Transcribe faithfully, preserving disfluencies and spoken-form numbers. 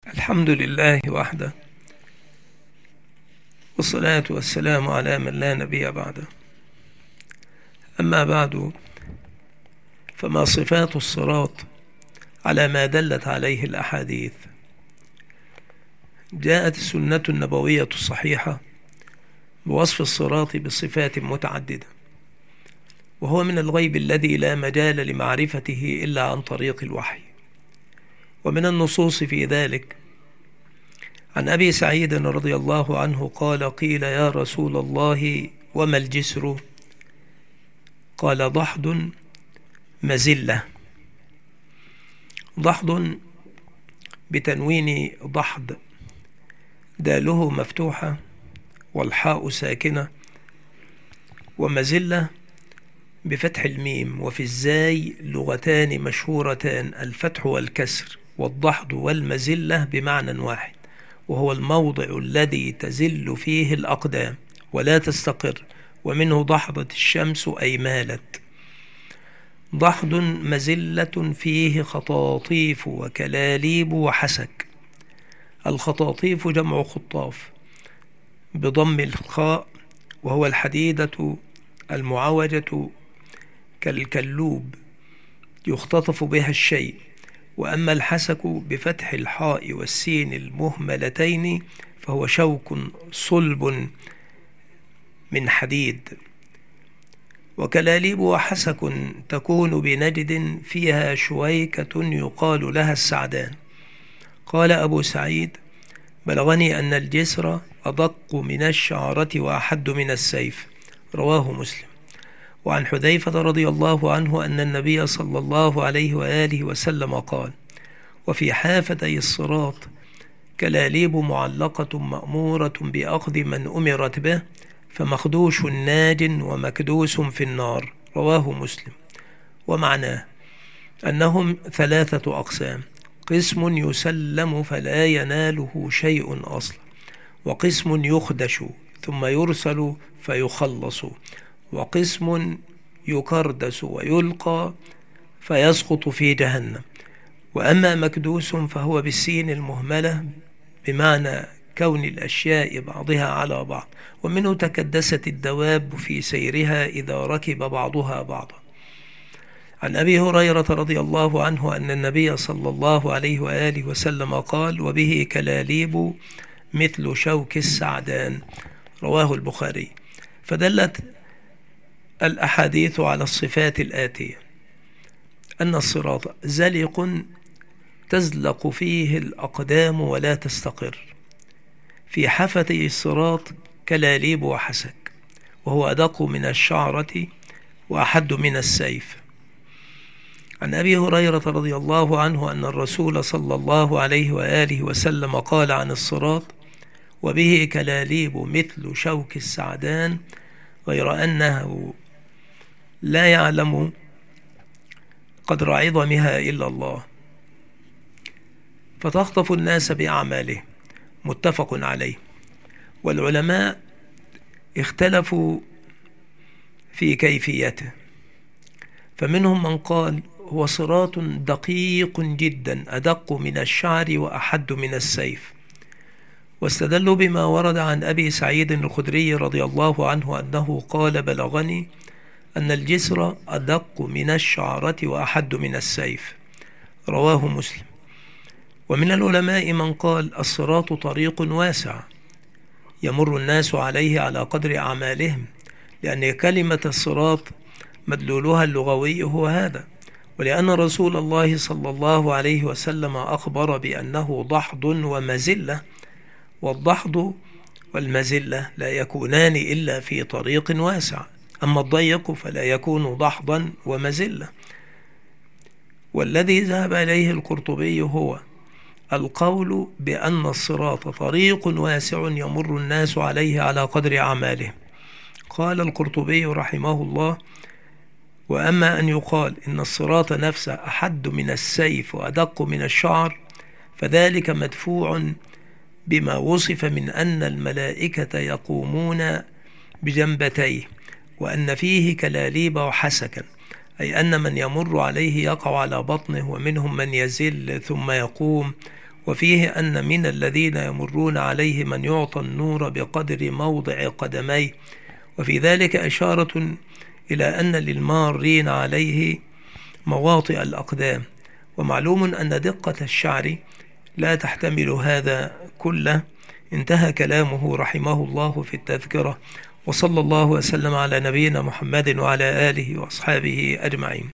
الحمد لله وحده، والصلاة والسلام على من لا نبي بعده. أما بعد، فما صفات الصراط على ما دلت عليه الأحاديث؟ جاءت السنة النبوية الصحيحة بوصف الصراط بصفات متعددة، وهو من الغيب الذي لا مجال لمعرفته إلا عن طريق الوحي. ومن النصوص في ذلك عن أبي سعيد رضي الله عنه قال: قيل يا رسول الله وما الجسر؟ قال: ضحض مزلة. ضحض بتنوين ضحض، داله مفتوحة والحاء ساكنة، ومزلة بفتح الميم. وفي الزاي لغتان مشهورتان، الفتح والكسر، والضحض والمزلة بمعنى واحد، وهو الموضع الذي تزل فيه الأقدام ولا تستقر، ومنه ضحضت الشمس أي مالت. ضحض مزلة فيه خطاطيف وكلاليب وحسك. الخطاطيف جمع خطاف بضم الخاء، وهو الحديدة المعوجة كالكلوب يختطف بها الشيء. وأما الحسك بفتح الحاء والسين المهملتين فهو شوك صلب من حديد. وكلاليب وحسك تكون بنجد فيها شويكة يقال لها السعدان. قال أبو سعيد: بلغني أن الجسر أدق من الشعرة وأحد من السيف. رواه مسلم. وعن حذيفة رضي الله عنه أن النبي صلى الله عليه وآله وسلم قال: وفي حافتي الصراط كلاليب معلقة مأمورة بأخذ من أمرت به، فمخدوش ناج ومكدوس في النار. رواه مسلم. ومعناه أنهم ثلاثة أقسام: قسم يسلم فلا يناله شيء أصلا، وقسم يخدش ثم يرسل فيخلص، وقسم يكردس ويلقى فيسقط في جهنم. وأما مكدوس فهو بالسين المهملة بمعنى كون الأشياء بعضها على بعض، ومنه تكدست الدواب في سيرها إذا ركب بعضها بعضا. عن أبي هريرة رضي الله عنه أن النبي صلى الله عليه وآله وسلم قال: وبه كلاليب مثل شوك السعدان. رواه البخاري. فدلت الأحاديث على الصفات الآتية: أن الصراط زلق تزلق فيه الأقدام ولا تستقر. في حفتي الصراط كلاليب وحسك، وهو أدق من الشعرة وأحد من السيف. عن أبي هريرة رضي الله عنه أن الرسول صلى الله عليه وآله وسلم قال عن الصراط: وبه كلاليب مثل شوك السعدان، غير أنه لا يعلم قدر عظمها إلا الله، فتخطف الناس بأعماله. متفق عليه. والعلماء اختلفوا في كيفيته، فمنهم من قال: هو صراط دقيق جدا أدق من الشعر وأحد من السيف. واستدلوا بما ورد عن أبي سعيد الخدري رضي الله عنه أنه قال: بلغني أن الجسر أدق من الشعرة وأحد من السيف. رواه مسلم. ومن العلماء من قال: الصراط طريق واسع يمر الناس عليه على قدر أعمالهم، لأن كلمة الصراط مدلولها اللغوي هو هذا، ولأن رسول الله صلى الله عليه وسلم أخبر بأنه ضحض ومزلة، والضحض والمزلة لا يكونان إلا في طريق واسع، أما الضيق فلا يكون ضحضا ومزلة. والذي ذهب إليه القرطبي هو القول بأن الصراط طريق واسع يمر الناس عليه على قدر أعمالهم. قال القرطبي رحمه الله: وأما أن يقال إن الصراط نفسه أحد من السيف وأدق من الشعر، فذلك مدفوع بما وصف من أن الملائكة يقومون بجنبتيه، وأن فيه كلاليب وحسكا، أي أن من يمر عليه يقع على بطنه، ومنهم من يزل ثم يقوم، وفيه أن من الذين يمرون عليه من يعطى النور بقدر موضع قدميه، وفي ذلك إشارة إلى أن للمارين عليه مواطئ الأقدام. ومعلوم أن دقة الشعر لا تحتمل هذا كله. انتهى كلامه رحمه الله في التذكرة، وصلى الله وسلم على نبينا محمد وعلى آله وأصحابه أجمعين.